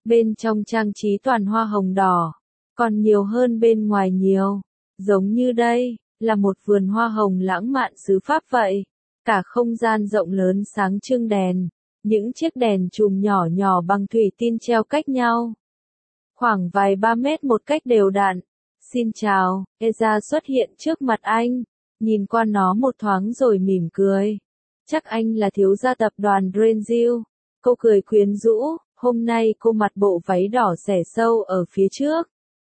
Bên trong trang trí toàn hoa hồng đỏ, còn nhiều hơn bên ngoài nhiều. Giống như đây, là một vườn hoa hồng lãng mạn xứ Pháp vậy. Cả không gian rộng lớn sáng trưng đèn, những chiếc đèn chùm nhỏ nhỏ bằng thủy tinh treo cách nhau. Khoảng vài 3 mét một cách đều đặn. Xin chào, Eza xuất hiện trước mặt anh, nhìn qua nó một thoáng rồi mỉm cười. Chắc anh là thiếu gia tập đoàn Grandview. Cô cười quyến rũ, hôm nay cô mặc bộ váy đỏ xẻ sâu ở phía trước.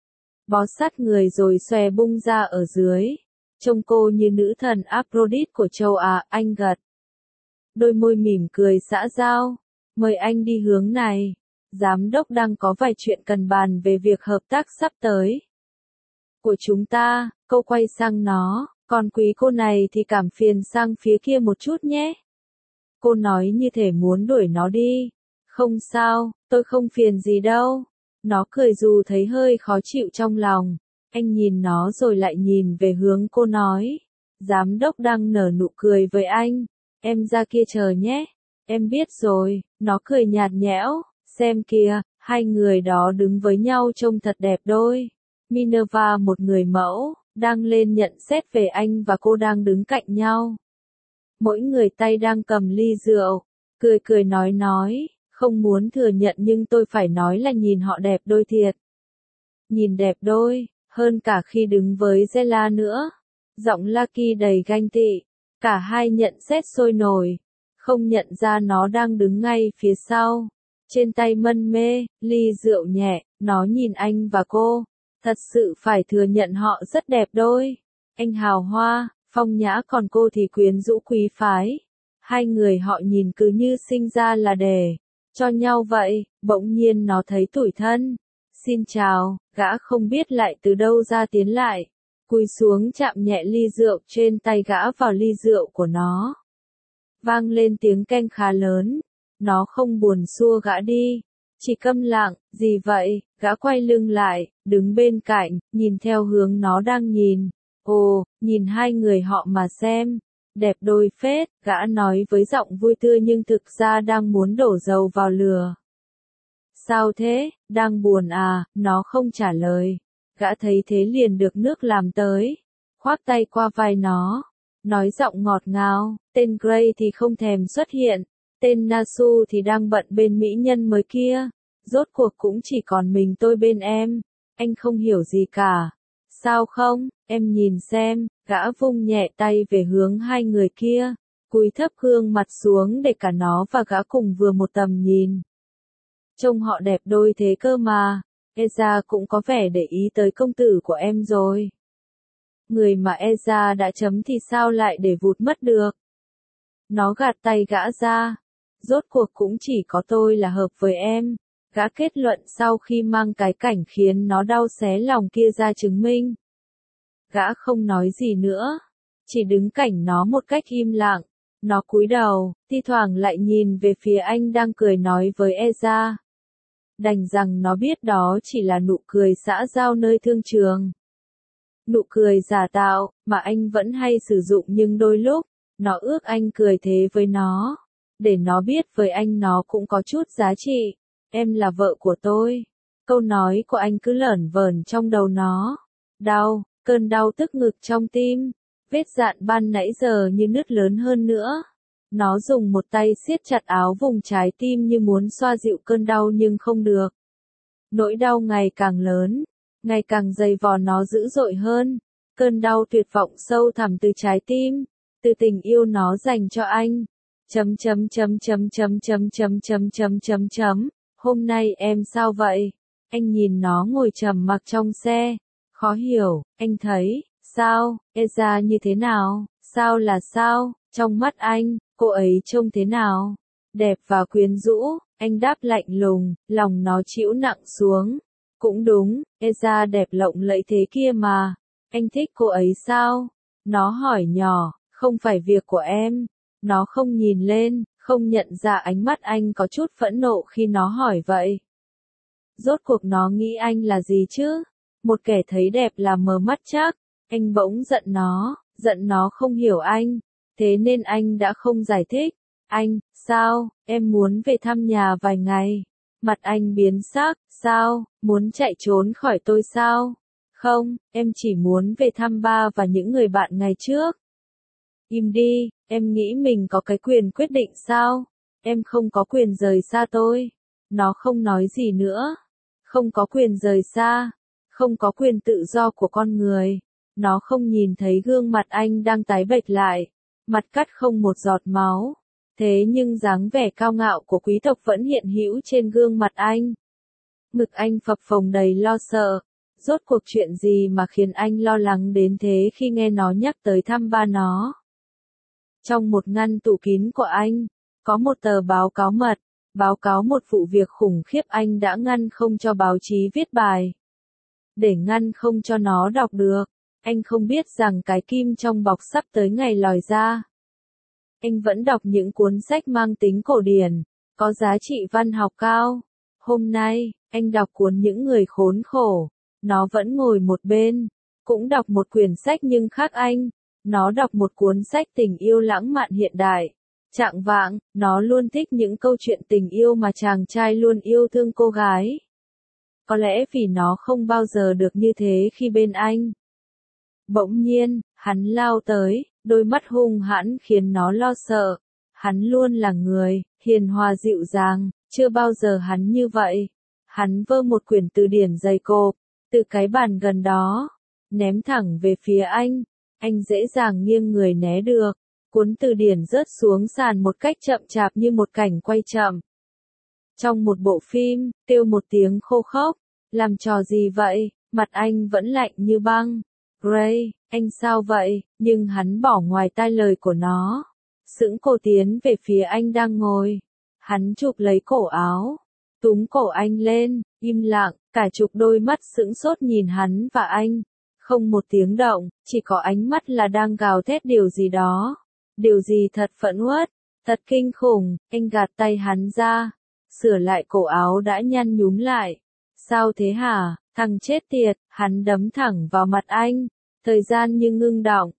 Bó sát người rồi xòe bung ra ở dưới. Trông cô như nữ thần Aphrodite của châu Á, anh gật. Đôi môi mỉm cười xã giao. Mời anh đi hướng này. Giám đốc đang có vài chuyện cần bàn về việc hợp tác sắp tới của chúng ta. Cô quay sang nó, còn quý cô này thì cảm phiền sang phía kia một chút nhé. Cô nói như thể muốn đuổi nó đi. Không sao, tôi không phiền gì đâu. Nó cười dù thấy hơi khó chịu trong lòng. Anh nhìn nó rồi lại nhìn về hướng cô nói. Giám đốc đang nở nụ cười với anh. Em ra kia chờ nhé. Em biết rồi, nó cười nhạt nhẽo. Xem kìa, hai người đó đứng với nhau trông thật đẹp đôi. Minerva một người mẫu, đang lên nhận xét về anh và cô đang đứng cạnh nhau. Mỗi người tay đang cầm ly rượu, cười cười nói, không muốn thừa nhận nhưng tôi phải nói là nhìn họ đẹp đôi thiệt. Nhìn đẹp đôi, hơn cả khi đứng với Zella nữa. Giọng Lucky đầy ganh tị, cả hai nhận xét sôi nổi, không nhận ra nó đang đứng ngay phía sau. Trên tay mân mê, ly rượu nhẹ, nó nhìn anh và cô. Thật sự phải thừa nhận họ rất đẹp đôi. Anh hào hoa, phong nhã còn cô thì quyến rũ quý phái. Hai người họ nhìn cứ như sinh ra là để cho nhau vậy. Bỗng nhiên nó thấy tủi thân. Xin chào, gã không biết lại từ đâu ra tiến lại. Cúi xuống chạm nhẹ ly rượu trên tay gã vào ly rượu của nó. Vang lên tiếng keng khá lớn. Nó không buồn xua gã đi. Chỉ câm lặng, gì vậy, gã quay lưng lại, đứng bên cạnh, nhìn theo hướng nó đang nhìn. Ồ, nhìn hai người họ mà xem. Đẹp đôi phết, gã nói với giọng vui tươi nhưng thực ra đang muốn đổ dầu vào lửa. Sao thế, đang buồn à, nó không trả lời. Gã thấy thế liền được nước làm tới. Khoác tay qua vai nó. Nói giọng ngọt ngào, tên Gray thì không thèm xuất hiện. Tên Nasu thì đang bận bên mỹ nhân mới kia. Rốt cuộc cũng chỉ còn mình tôi bên em. Anh không hiểu gì cả. Sao không, em nhìn xem, gã vung nhẹ tay về hướng hai người kia. Cúi thấp gương mặt xuống để cả nó và gã cùng vừa một tầm nhìn. Trông họ đẹp đôi thế cơ mà. Eza cũng có vẻ để ý tới công tử của em rồi. Người mà Eza đã chấm thì sao lại để vụt mất được. Nó gạt tay gã ra. Rốt cuộc cũng chỉ có tôi là hợp với em. Gã kết luận sau khi mang cái cảnh khiến nó đau xé lòng kia ra chứng minh. Gã không nói gì nữa. Chỉ đứng cạnh nó một cách im lặng. Nó cúi đầu, thi thoảng lại nhìn về phía anh đang cười nói với Eza. Đành rằng nó biết đó chỉ là nụ cười xã giao nơi thương trường. Nụ cười giả tạo, mà anh vẫn hay sử dụng nhưng đôi lúc, nó ước anh cười thế với nó. Để nó biết với anh nó cũng có chút giá trị. Em là vợ của tôi. Câu nói của anh cứ lởn vởn trong đầu nó. Đau, cơn đau tức ngực trong tim. Vết dạn ban nãy giờ như nứt lớn hơn nữa. Nó dùng một tay siết chặt áo vùng trái tim như muốn xoa dịu cơn đau nhưng không được. Nỗi đau ngày càng lớn, ngày càng dày vò nó dữ dội hơn. Cơn đau tuyệt vọng sâu thẳm từ trái tim, từ tình yêu nó dành cho anh. Hôm nay em sao vậy? Anh nhìn nó ngồi trầm mặc trong xe. Khó hiểu, anh thấy, sao, Eza như thế nào? Sao là sao? Trong mắt anh, cô ấy trông thế nào? Đẹp và quyến rũ, anh đáp lạnh lùng, lòng nó chịu nặng xuống. Cũng đúng, Eza đẹp lộng lẫy thế kia mà. Anh thích cô ấy sao? Nó hỏi nhỏ, không phải việc của em. Nó không nhìn lên, không nhận ra ánh mắt anh có chút phẫn nộ khi nó hỏi vậy. Rốt cuộc nó nghĩ anh là gì chứ? Một kẻ thấy đẹp là mờ mắt chắc. Anh bỗng giận nó không hiểu anh. Thế nên anh đã không giải thích. Anh, sao, em muốn về thăm nhà vài ngày. Mặt anh biến sắc, sao, muốn chạy trốn khỏi tôi sao? Không, em chỉ muốn về thăm ba và những người bạn ngày trước. Im đi, em nghĩ mình có cái quyền quyết định sao? Em không có quyền rời xa tôi. Nó không nói gì nữa. Không có quyền rời xa. Không có quyền tự do của con người. Nó không nhìn thấy gương mặt anh đang tái bệch lại. Mặt cắt không một giọt máu. Thế nhưng dáng vẻ cao ngạo của quý tộc vẫn hiện hữu trên gương mặt anh. Ngực anh phập phồng đầy lo sợ. Rốt cuộc chuyện gì mà khiến anh lo lắng đến thế khi nghe nó nhắc tới thăm ba nó? Trong một ngăn tủ kín của anh, có một tờ báo cáo mật, báo cáo một vụ việc khủng khiếp anh đã ngăn không cho báo chí viết bài. Để ngăn không cho nó đọc được, anh không biết rằng cái kim trong bọc sắp tới ngày lòi ra. Anh vẫn đọc những cuốn sách mang tính cổ điển, có giá trị văn học cao. Hôm nay, anh đọc cuốn Những người khốn khổ. Nó vẫn ngồi một bên, cũng đọc một quyển sách nhưng khác anh. Nó đọc một cuốn sách tình yêu lãng mạn hiện đại. Trạng vạng, nó luôn thích những câu chuyện tình yêu mà chàng trai luôn yêu thương cô gái. Có lẽ vì nó không bao giờ được như thế khi bên anh. Bỗng nhiên, hắn lao tới, đôi mắt hung hãn khiến nó lo sợ. Hắn luôn là người, hiền hòa dịu dàng, chưa bao giờ hắn như vậy. Hắn vơ một quyển từ điển dày cộp, từ cái bàn gần đó, ném thẳng về phía anh. Anh dễ dàng nghiêng người né được. Cuốn từ điển rớt xuống sàn một cách chậm chạp như một cảnh quay chậm. Trong một bộ phim, kêu một tiếng khô khốc. Làm trò gì vậy? Mặt anh vẫn lạnh như băng. Gray, anh sao vậy? Nhưng hắn bỏ ngoài tai lời của nó. Sững cô tiến về phía anh đang ngồi. Hắn chụp lấy cổ áo. Túm cổ anh lên, im lặng, cả chục đôi mắt sững sốt nhìn hắn và anh. Không một tiếng động, chỉ có ánh mắt là đang gào thét điều gì đó. Điều gì thật phẫn uất, thật kinh khủng. Anh gạt tay hắn ra, sửa lại cổ áo đã nhăn nhúm lại. Sao thế hả, thằng chết tiệt, hắn đấm thẳng vào mặt anh. Thời gian như ngưng đọng.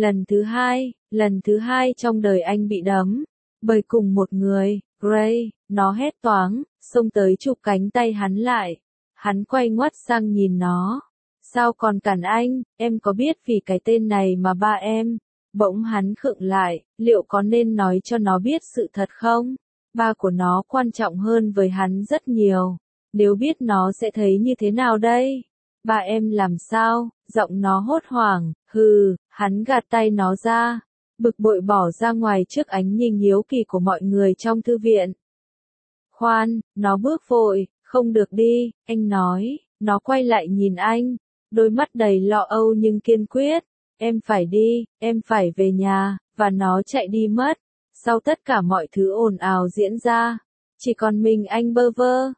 Lần thứ hai trong đời anh bị đấm. Bởi cùng một người, Gray, nó hét toáng, xông tới chụp cánh tay hắn lại. Hắn quay ngoắt sang nhìn nó. Sao còn cản anh, em có biết vì cái tên này mà ba em. Bỗng hắn khựng lại, liệu có nên nói cho nó biết sự thật không? Ba của nó quan trọng hơn với hắn rất nhiều. Nếu biết nó sẽ thấy như thế nào đây? Ba em làm sao? Giọng nó hốt hoảng, hắn gạt tay nó ra. Bực bội bỏ ra ngoài trước ánh nhìn hiếu kỳ của mọi người trong thư viện. Khoan, nó bước vội, không được đi, anh nói. Nó quay lại nhìn anh, đôi mắt đầy lo âu nhưng kiên quyết. Em phải đi, em phải về nhà, và nó chạy đi mất. Sau tất cả mọi thứ ồn ào diễn ra, chỉ còn mình anh bơ vơ.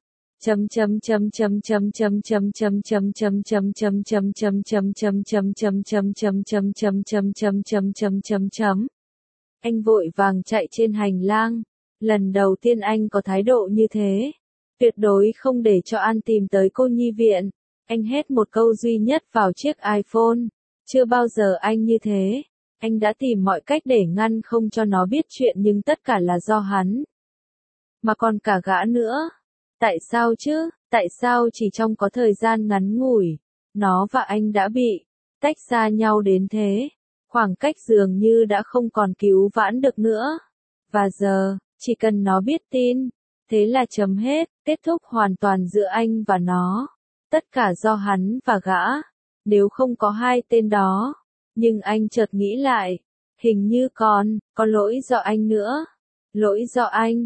Anh vội vàng chạy trên hành lang. Lần đầu tiên anh có thái độ như thế. Tuyệt đối không để cho An tìm tới cô nhi viện. Anh hét một câu duy nhất vào chiếc iPhone. Chưa bao giờ anh như thế. Anh đã tìm mọi cách để ngăn không cho nó biết chuyện nhưng tất cả là do hắn. Mà còn cả gã nữa. Tại sao chứ? Tại sao chỉ trong có thời gian ngắn ngủi, nó và anh đã bị tách xa nhau đến thế? Khoảng cách dường như đã không còn cứu vãn được nữa. Và giờ, chỉ cần nó biết tin, thế là chấm hết, kết thúc hoàn toàn giữa anh và nó. Tất cả do hắn và gã. Nếu không có hai tên đó. Nhưng anh chợt nghĩ lại, hình như có lỗi do anh nữa. Lỗi do anh.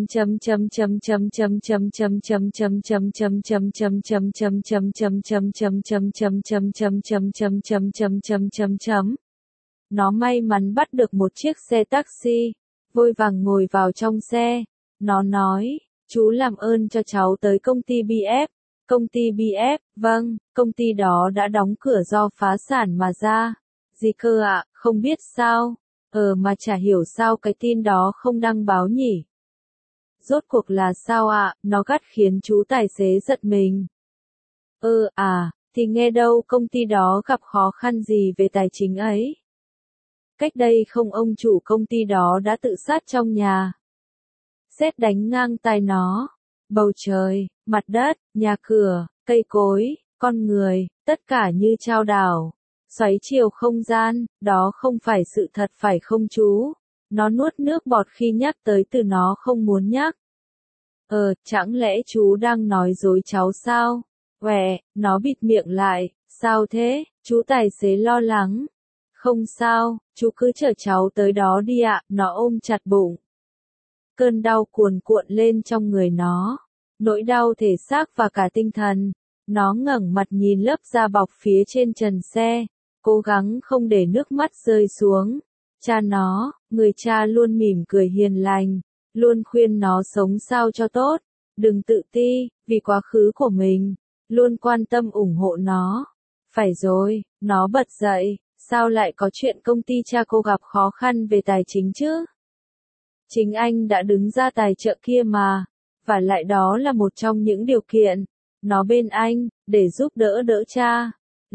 Nó may mắn bắt được một chiếc xe taxi, vội vàng ngồi vào trong xe. Nó nói, chú làm ơn cho cháu tới công ty BF. Công ty BF, vâng, công ty đó đã đóng cửa do phá sản mà ra. Gì cơ ạ, không biết sao. Mà chả hiểu sao cái tin đó không đăng báo nhỉ. Rốt cuộc là sao ạ, nó gắt khiến chú tài xế giật mình. Thì nghe đâu công ty đó gặp khó khăn gì về tài chính ấy. Cách đây không ông chủ công ty đó đã tự sát trong nhà. Sét đánh ngang tai nó. Bầu trời, mặt đất, nhà cửa, cây cối, con người, tất cả như trao đảo. Xoáy chiều không gian, đó không phải sự thật phải không chú? Nó nuốt nước bọt khi nhắc tới từ nó không muốn nhắc. Chẳng lẽ chú đang nói dối cháu sao? Uẻ, nó bịt miệng lại, sao thế? Chú tài xế lo lắng. Không sao, chú cứ chở cháu tới đó đi ạ, nó ôm chặt bụng. Cơn đau cuồn cuộn lên trong người nó, nỗi đau thể xác và cả tinh thần. Nó ngẩng mặt nhìn lớp da bọc phía trên trần xe, cố gắng không để nước mắt rơi xuống. Cha nó, người cha luôn mỉm cười hiền lành, luôn khuyên nó sống sao cho tốt, đừng tự ti, vì quá khứ của mình, luôn quan tâm ủng hộ nó. Phải rồi, nó bật dậy, sao lại có chuyện công ty cha cô gặp khó khăn về tài chính chứ? Chính anh đã đứng ra tài trợ kia mà, và lại đó là một trong những điều kiện. Nó bên anh, để giúp đỡ cha.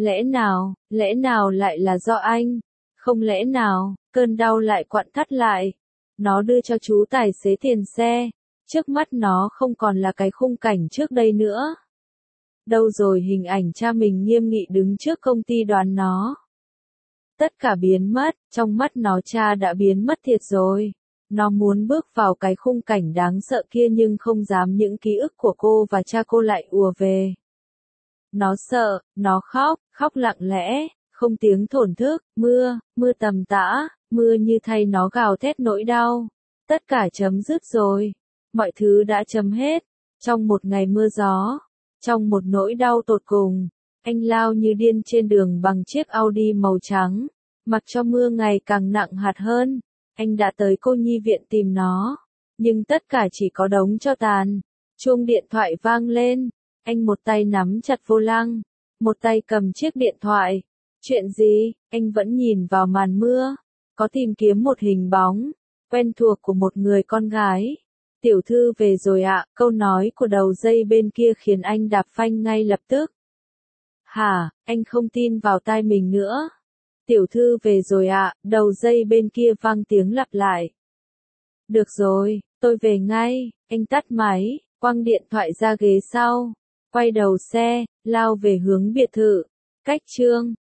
Lẽ nào lại là do anh? Không lẽ nào, cơn đau lại quặn thắt lại. Nó đưa cho chú tài xế tiền xe. Trước mắt nó không còn là cái khung cảnh trước đây nữa. Đâu rồi hình ảnh cha mình nghiêm nghị đứng trước công ty đoàn nó. Tất cả biến mất, trong mắt nó cha đã biến mất thiệt rồi. Nó muốn bước vào cái khung cảnh đáng sợ kia nhưng không dám những ký ức của cô và cha cô lại ùa về. Nó sợ, nó khóc lặng lẽ, không tiếng thổn thức, mưa tầm tã, mưa như thay nó gào thét nỗi đau. Tất cả chấm dứt rồi, mọi thứ đã chấm hết. Trong một ngày mưa gió, trong một nỗi đau tột cùng, anh lao như điên trên đường bằng chiếc Audi màu trắng, mặc cho mưa ngày càng nặng hạt hơn. Anh đã tới cô nhi viện tìm nó, nhưng tất cả chỉ có đống tro tàn. Chuông điện thoại vang lên, anh một tay nắm chặt vô lăng, một tay cầm chiếc điện thoại. Chuyện gì? Anh vẫn nhìn vào màn mưa, có tìm kiếm một hình bóng quen thuộc của một người con gái. Tiểu thư về rồi ạ, câu nói của đầu dây bên kia khiến anh đạp phanh ngay lập tức. Hả, anh không tin vào tai mình nữa. Tiểu thư về rồi ạ, đầu dây bên kia vang tiếng lặp lại. Được rồi, tôi về ngay, anh tắt máy, quăng điện thoại ra ghế sau, quay đầu xe, lao về hướng biệt thự. Cách chương